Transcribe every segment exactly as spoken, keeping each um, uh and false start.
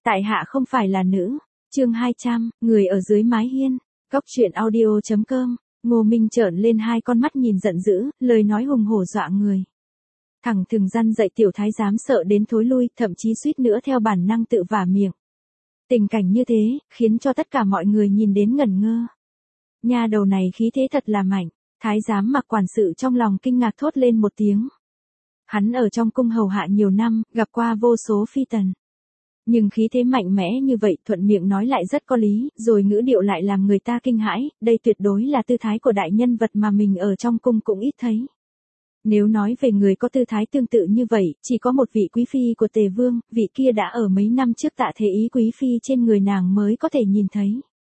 Tại hạ không phải là nữ. Chương hai trăm, người ở dưới mái hiên. Cóc truyện audio chấm com. Ngô Minh trợn lên hai con mắt nhìn giận dữ, lời nói hùng hổ dọa người. Thẳng thừng răn dậy tiểu thái giám sợ đến thối lui, thậm chí suýt nữa theo bản năng tự vả miệng. Tình cảnh như thế, khiến cho tất cả mọi người nhìn đến ngẩn ngơ. Nha đầu này khí thế thật là mạnh, thái giám mặc quản sự trong lòng kinh ngạc thốt lên một tiếng. Hắn ở trong cung hầu hạ nhiều năm, gặp qua vô số phi tần. Nhưng khí thế mạnh mẽ như vậy thuận miệng nói lại rất có lý, rồi ngữ điệu lại làm người ta kinh hãi, đây tuyệt đối là tư thái của đại nhân vật mà mình ở trong cung cũng ít thấy. Nếu nói về người có tư thái tương tự như vậy, chỉ có một vị quý phi của Tề Vương, vị kia đã ở mấy năm trước tạ thế ý quý phi trên người nàng mới có thể nhìn thấy.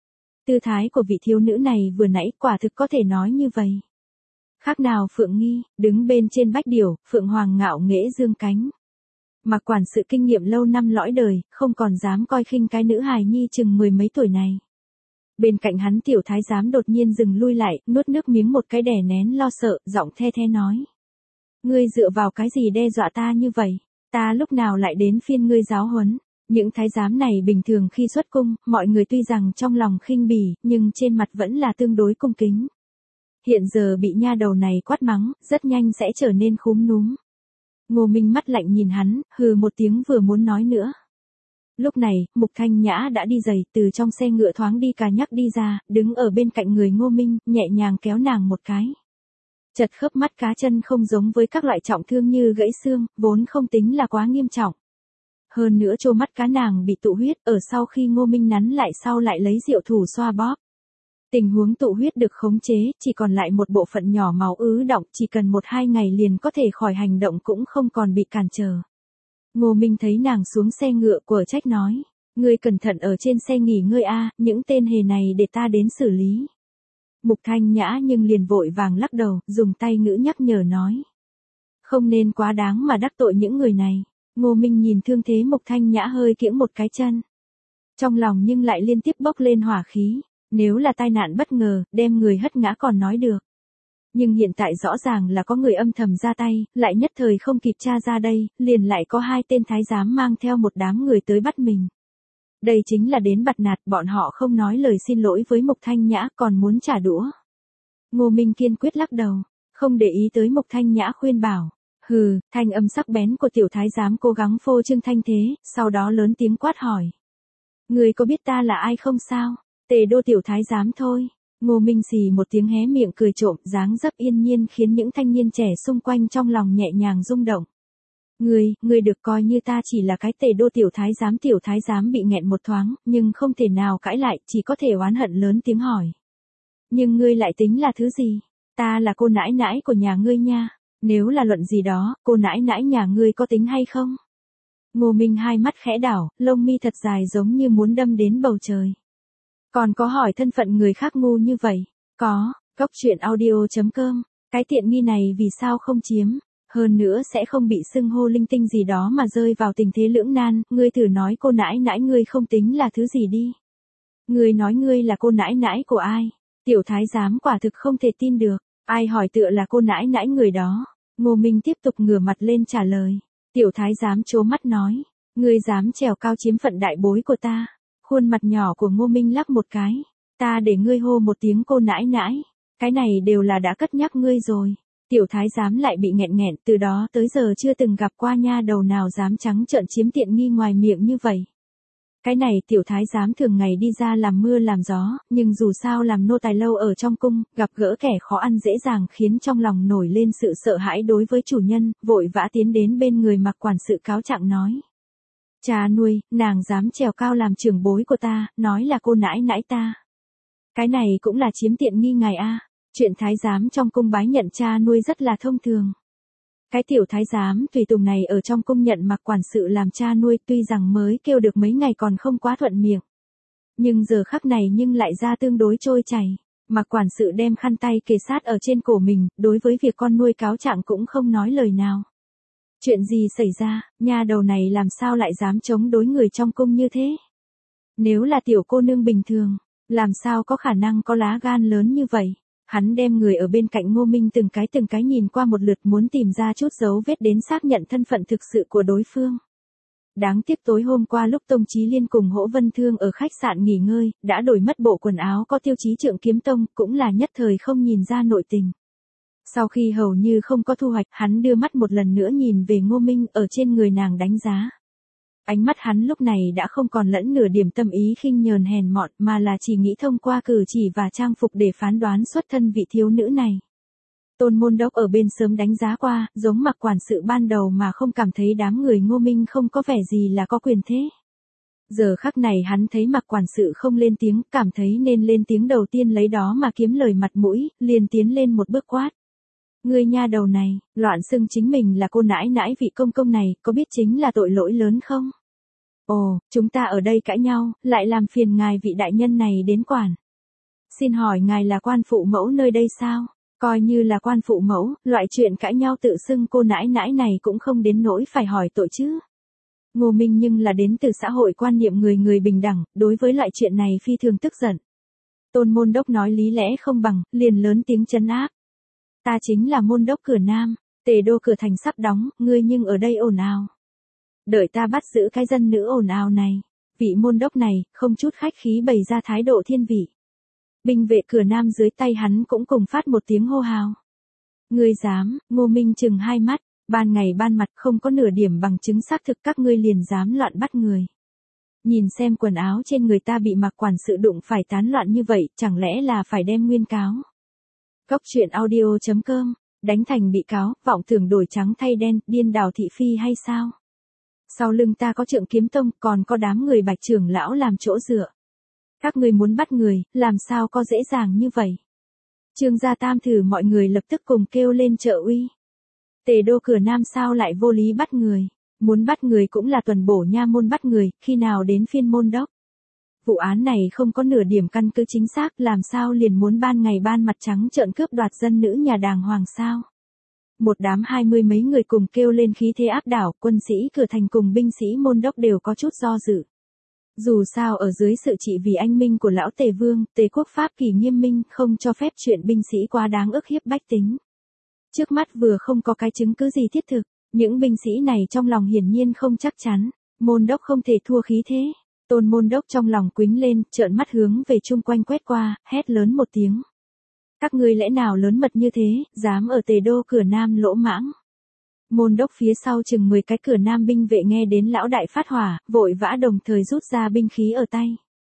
Tư thái của vị thiếu nữ này vừa nãy quả thực có thể nói như vậy. Khác nào Phượng Nghi, đứng bên trên bách điểu, Phượng Hoàng ngạo nghễ dương cánh. Mặc quản sự kinh nghiệm lâu năm lõi đời, không còn dám coi khinh cái nữ hài nhi chừng mười mấy tuổi này. Bên cạnh hắn tiểu thái giám đột nhiên dừng lui lại, nuốt nước miếng một cái đè nén lo sợ, giọng the the nói. Ngươi dựa vào cái gì đe dọa ta như vậy? Ta lúc nào lại đến phiên ngươi giáo huấn? Những thái giám này bình thường khi xuất cung, mọi người tuy rằng trong lòng khinh bỉ, nhưng trên mặt vẫn là tương đối cung kính. Hiện giờ bị nha đầu này quát mắng, rất nhanh sẽ trở nên khúm núm. Ngô Minh mắt lạnh nhìn hắn, hừ một tiếng vừa muốn nói nữa. Lúc này, Mục Thanh Nhã đã đi giày, từ trong xe ngựa thoáng đi cà nhắc đi ra, đứng ở bên cạnh người Ngô Minh, nhẹ nhàng kéo nàng một cái. Chật khớp mắt cá chân không giống với các loại trọng thương như gãy xương, vốn không tính là quá nghiêm trọng. Hơn nữa trô mắt cá nàng bị tụ huyết, ở sau khi Ngô Minh nắn lại sau lại lấy rượu thủ xoa bóp. Tình huống tụ huyết được khống chế, chỉ còn lại một bộ phận nhỏ máu ứ đọng, chỉ cần một hai ngày liền có thể khỏi hành động cũng không còn bị cản trở. Ngô Minh thấy nàng xuống xe ngựa của trách nói, ngươi cẩn thận ở trên xe nghỉ ngơi a, những tên hề này để ta đến xử lý. Mục Thanh Nhã nhưng liền vội vàng lắc đầu, dùng tay ngữ nhắc nhở nói. Không nên quá đáng mà đắc tội những người này. Ngô Minh nhìn thương thế Mục Thanh Nhã hơi kiễng một cái chân. Trong lòng nhưng lại liên tiếp bốc lên hỏa khí. Nếu là tai nạn bất ngờ, đem người hất ngã còn nói được. Nhưng hiện tại rõ ràng là có người âm thầm ra tay, lại nhất thời không kịp tra ra đây, liền lại có hai tên thái giám mang theo một đám người tới bắt mình. Đây chính là đến bặt nạt, bọn họ không nói lời xin lỗi với Mục Thanh Nhã còn muốn trả đũa. Ngô Minh kiên quyết lắc đầu, không để ý tới Mục Thanh Nhã khuyên bảo. Hừ, thanh âm sắc bén của tiểu thái giám cố gắng phô trương thanh thế, sau đó lớn tiếng quát hỏi. Người có biết ta là ai không sao? Tề đô tiểu thái giám thôi. Ngô Minh xì một tiếng hé miệng cười trộm, dáng dấp yên nhiên khiến những thanh niên trẻ xung quanh trong lòng nhẹ nhàng rung động. Ngươi, ngươi được coi như ta chỉ là cái tề đô tiểu thái giám tiểu thái giám bị nghẹn một thoáng, nhưng không thể nào cãi lại, chỉ có thể oán hận lớn tiếng hỏi. Nhưng ngươi lại tính là thứ gì? Ta là cô nãi nãi của nhà ngươi nha. Nếu là luận gì đó, cô nãi nãi nhà ngươi có tính hay không? Ngô Minh hai mắt khẽ đảo, lông mi thật dài giống như muốn đâm đến bầu trời. Còn có hỏi thân phận người khác ngu như vậy? Có, cóc truyện audio chấm com. Cái tiện nghi này vì sao không chiếm? Hơn nữa sẽ không bị xưng hô linh tinh gì đó mà rơi vào tình thế lưỡng nan, ngươi thử nói cô nãi nãi ngươi không tính là thứ gì đi. Ngươi nói ngươi là cô nãi nãi của ai? Tiểu thái giám quả thực không thể tin được, ai hỏi tựa là cô nãi nãi người đó. Ngô Minh tiếp tục ngửa mặt lên trả lời. Tiểu thái giám trố mắt nói, ngươi dám trèo cao chiếm phận đại bối của ta. Khuôn mặt nhỏ của Ngô Minh lắc một cái, ta để ngươi hô một tiếng cô nãi nãi, cái này đều là đã cất nhắc ngươi rồi. Tiểu thái giám lại bị nghẹn nghẹn, từ đó tới giờ chưa từng gặp qua nha đầu nào dám trắng trợn chiếm tiện nghi ngoài miệng như vậy. Cái này tiểu thái giám thường ngày đi ra làm mưa làm gió, nhưng dù sao làm nô tài lâu ở trong cung, gặp gỡ kẻ khó ăn dễ dàng khiến trong lòng nổi lên sự sợ hãi đối với chủ nhân, vội vã tiến đến bên người Mặc quản sự cáo trạng nói. Cha nuôi, nàng dám trèo cao làm trưởng bối của ta, nói là cô nãi nãi ta. Cái này cũng là chiếm tiện nghi ngài a. Chuyện thái giám trong cung bái nhận cha nuôi rất là thông thường. Cái tiểu thái giám tùy tùng này ở trong cung nhận Mặc quản sự làm cha nuôi, tuy rằng mới kêu được mấy ngày còn không quá thuận miệng. Nhưng giờ khắc này nhưng lại ra tương đối trôi chảy. Mặc quản sự đem khăn tay kề sát ở trên cổ mình, đối với việc con nuôi cáo trạng cũng không nói lời nào. Chuyện gì xảy ra, nha đầu này làm sao lại dám chống đối người trong cung như thế? Nếu là tiểu cô nương bình thường, làm sao có khả năng có lá gan lớn như vậy? Hắn đem người ở bên cạnh Ngô Minh từng cái từng cái nhìn qua một lượt muốn tìm ra chút dấu vết đến xác nhận thân phận thực sự của đối phương. Đáng tiếc tối hôm qua lúc Tông Chí Liên cùng Hỗ Vân Thương ở khách sạn nghỉ ngơi, đã đổi mất bộ quần áo có tiêu chí Trượng Kiếm Tông, cũng là nhất thời không nhìn ra nội tình. Sau khi hầu như không có thu hoạch, hắn đưa mắt một lần nữa nhìn về Ngô Minh ở trên người nàng đánh giá. Ánh mắt hắn lúc này đã không còn lẫn nửa điểm tâm ý khinh nhờn hèn mọn mà là chỉ nghĩ thông qua cử chỉ và trang phục để phán đoán xuất thân vị thiếu nữ này. Tôn Môn Đốc ở bên sớm đánh giá qua, giống Mạc quản sự ban đầu mà không cảm thấy đám người Ngô Minh không có vẻ gì là có quyền thế. Giờ khắc này hắn thấy Mạc quản sự không lên tiếng, cảm thấy nên lên tiếng đầu tiên lấy đó mà kiếm lời mặt mũi, liền tiến lên một bước quát. Ngươi nha đầu này, loạn xưng chính mình là cô nãi nãi vị công công này, có biết chính là tội lỗi lớn không? Ồ, chúng ta ở đây cãi nhau, lại làm phiền ngài vị đại nhân này đến quản. Xin hỏi ngài là quan phụ mẫu nơi đây sao? Coi như là quan phụ mẫu, loại chuyện cãi nhau tự xưng cô nãi nãi này cũng không đến nỗi phải hỏi tội chứ. Ngô Minh nhưng là đến từ xã hội quan niệm người người bình đẳng, đối với loại chuyện này phi thường tức giận. Tôn Môn Đốc nói lý lẽ không bằng, liền lớn tiếng trấn áp. Ta chính là Môn Đốc Cửa Nam, Tề Đô cửa thành sắp đóng, ngươi nhưng ở đây ồn ào. Đợi ta bắt giữ cái dân nữ ồn ào này. Vị Môn Đốc này, không chút khách khí bày ra thái độ thiên vị. Binh vệ Cửa Nam dưới tay hắn cũng cùng phát một tiếng hô hào. Ngươi dám, Ngô Minh chừng hai mắt, ban ngày ban mặt không có nửa điểm bằng chứng xác thực các ngươi liền dám loạn bắt người. Nhìn xem quần áo trên người ta bị Mạc quản sự đụng phải tán loạn như vậy, chẳng lẽ là phải đem nguyên cáo. Cóc truyện audio chấm com, đánh thành bị cáo, vọng tưởng đổi trắng thay đen, điên đảo thị phi hay sao? Sau lưng ta có Trượng Kiếm Tông, còn có đám người Bạch trưởng lão làm chỗ dựa. Các ngươi muốn bắt người, làm sao có dễ dàng như vậy? Trương gia tam thử mọi người lập tức cùng kêu lên trợ uy. Tề Đô Cửa Nam sao lại vô lý bắt người? Muốn bắt người cũng là tuần bổ nha môn bắt người, khi nào đến phiên Môn Đốc? Vụ án này không có nửa điểm căn cứ chính xác, làm sao liền muốn ban ngày ban mặt trắng trợn cướp đoạt dân nữ nhà đàng hoàng sao? Một đám hai mươi mấy người cùng kêu lên khí thế áp đảo, quân sĩ Cửa thành cùng binh sĩ Môn Đốc đều có chút do dự. Dù sao ở dưới sự trị vì anh minh của lão Tề Vương, Tề quốc pháp kỳ nghiêm minh, không cho phép chuyện binh sĩ quá đáng ức hiếp bách tính. Trước mắt vừa không có cái chứng cứ gì thiết thực, những binh sĩ này trong lòng hiển nhiên không chắc chắn, Môn Đốc không thể thua khí thế. Tôn Môn Đốc trong lòng quĩnh lên, trợn mắt hướng về chung quanh quét qua, hét lớn một tiếng. Các ngươi lẽ nào lớn mật như thế, dám ở Tề Đô Cửa Nam lỗ mãng. Môn Đốc phía sau chừng mười cái Cửa Nam binh vệ nghe đến lão đại phát hỏa, vội vã đồng thời rút ra binh khí ở tay.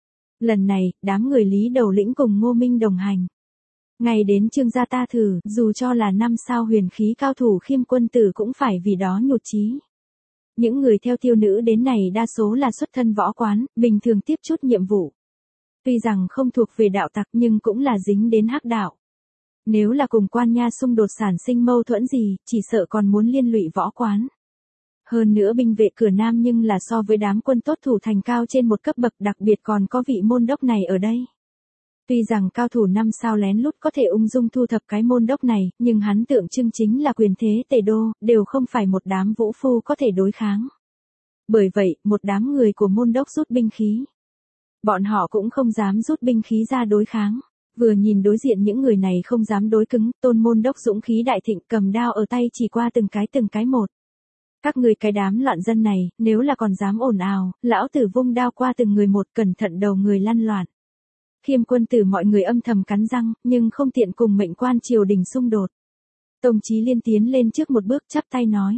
Lần này, đám người Lý Đầu Lĩnh cùng Ngô Minh đồng hành. Ngày đến Trương gia ta thử, dù cho là năm sao huyền khí cao thủ Khiêm quân tử cũng phải vì đó nhụt chí. Những người theo tiêu nữ đến này đa số là xuất thân võ quán, bình thường tiếp chút nhiệm vụ. Tuy rằng không thuộc về đạo tặc nhưng cũng là dính đến hắc đạo. Nếu là cùng quan nha xung đột sản sinh mâu thuẫn gì, chỉ sợ còn muốn liên lụy võ quán. Hơn nữa binh vệ Cửa Nam nhưng là so với đám quân tốt thủ thành cao trên một cấp bậc, đặc biệt còn có vị Môn Đốc này ở đây. Tuy rằng cao thủ năm sao lén lút có thể ung dung thu thập cái Môn Đốc này, nhưng hắn tượng trưng chính là quyền thế Tề Đô, đều không phải một đám vũ phu có thể đối kháng. Bởi vậy, một đám người của Môn Đốc rút binh khí. Bọn họ cũng không dám rút binh khí ra đối kháng. Vừa nhìn đối diện những người này không dám đối cứng, Tôn Môn Đốc dũng khí đại thịnh cầm đao ở tay chỉ qua từng cái từng cái một. Các người cái đám loạn dân này, nếu là còn dám ồn ào, lão tử vung đao qua từng người một, cẩn thận đầu người lăn loạn. Khiêm quân tử mọi người âm thầm cắn răng, nhưng không tiện cùng mệnh quan triều đình xung đột. Tông Chí Liên tiến lên trước một bước chắp tay nói.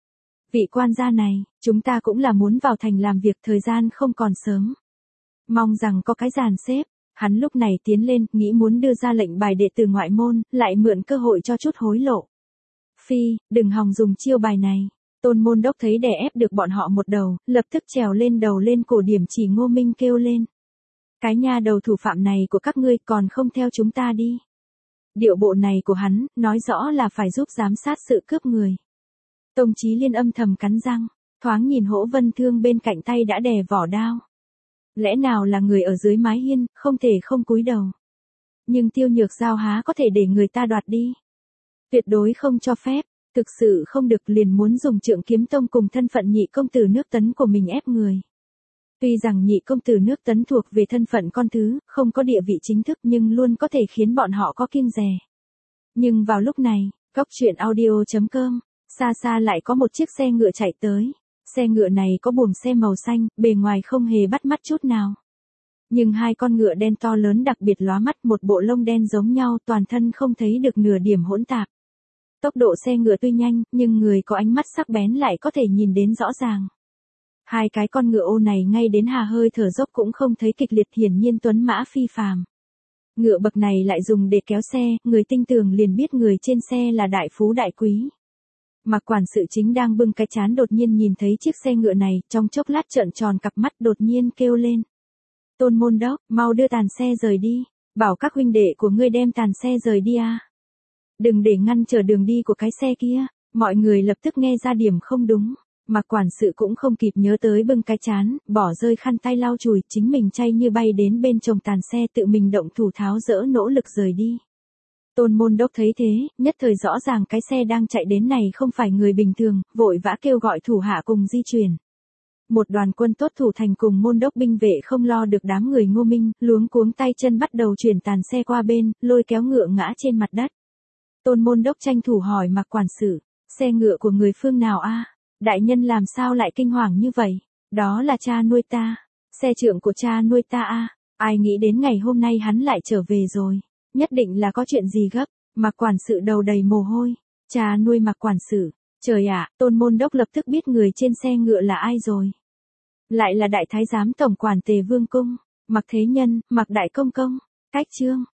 Vị quan gia này, chúng ta cũng là muốn vào thành làm việc, thời gian không còn sớm. Mong rằng có cái dàn xếp. Hắn lúc này tiến lên, nghĩ muốn đưa ra lệnh bài đệ tử ngoại môn, lại mượn cơ hội cho chút hối lộ. Phi, đừng hòng dùng chiêu bài này. Tôn Môn Đốc thấy đè ép được bọn họ một đầu, lập tức trèo lên đầu lên cổ điểm chỉ Ngô Minh kêu lên. Cái nha đầu thủ phạm này của các ngươi còn không theo chúng ta đi. Điệu bộ này của hắn, nói rõ là phải giúp giám sát sự cướp người. Tông Chí Liên âm thầm cắn răng, thoáng nhìn Hỗ Vân Thương bên cạnh tay đã đè vỏ đao. Lẽ nào là người ở dưới mái hiên, không thể không cúi đầu. Nhưng Tiêu Nhược Giao há có thể để người ta đoạt đi. Tuyệt đối không cho phép, thực sự không được liền muốn dùng Trượng Kiếm Tông cùng thân phận nhị công tử nước Tấn của mình ép người. Tuy rằng nhị công tử nước Tấn thuộc về thân phận con thứ, không có địa vị chính thức nhưng luôn có thể khiến bọn họ có kiêng dè. Nhưng vào lúc này, Cóc truyện audio chấm com, xa xa lại có một chiếc xe ngựa chạy tới. Xe ngựa này có buồng xe màu xanh, bề ngoài không hề bắt mắt chút nào. Nhưng hai con ngựa đen to lớn đặc biệt lóa mắt, một bộ lông đen giống nhau, toàn thân không thấy được nửa điểm hỗn tạp. Tốc độ xe ngựa tuy nhanh, nhưng người có ánh mắt sắc bén lại có thể nhìn đến rõ ràng. Hai cái con ngựa ô này ngay đến hà hơi thở dốc cũng không thấy kịch liệt, hiển nhiên tuấn mã phi phàm. Ngựa bậc này lại dùng để kéo xe, người tinh tường liền biết người trên xe là đại phú đại quý. Mạc quản sự chính đang bưng cái chán đột nhiên nhìn thấy chiếc xe ngựa này, trong chốc lát trợn tròn cặp mắt đột nhiên kêu lên. Tôn Môn Đốc, mau đưa tàn xe rời đi, bảo các huynh đệ của ngươi đem tàn xe rời đi à. Đừng để ngăn trở đường đi của cái xe kia. Mọi người lập tức nghe ra điểm không đúng. Mạc quản sự cũng không kịp nhớ tới bưng cái chán, bỏ rơi khăn tay lau chùi, chính mình chay như bay đến bên chồng tàn xe, tự mình động thủ tháo dỡ, nỗ lực rời đi. Tôn Môn Đốc thấy thế, nhất thời rõ ràng cái xe đang chạy đến này không phải người bình thường, vội vã kêu gọi thủ hạ cùng di chuyển. Một đoàn quân tốt thủ thành cùng Môn Đốc binh vệ không lo được đám người Ngô Minh, luống cuống tay chân bắt đầu chuyển tàn xe qua bên, lôi kéo ngựa ngã trên mặt đất. Tôn Môn Đốc tranh thủ hỏi Mạc quản sự, xe ngựa của người phương nào a? Đại nhân làm sao lại kinh hoàng như vậy? Đó là cha nuôi ta, xe trượng của cha nuôi ta a. Ai nghĩ đến ngày hôm nay hắn lại trở về rồi, nhất định là có chuyện gì gấp. Mạc quản sự đầu đầy mồ hôi, cha nuôi Mạc quản sự, trời ạ, Tôn Môn Đốc lập tức biết người trên xe ngựa là ai rồi. Lại là đại thái giám tổng quản Tề Vương cung, Mạc Thế Nhân, Mạc Đại Công Công. Cách chương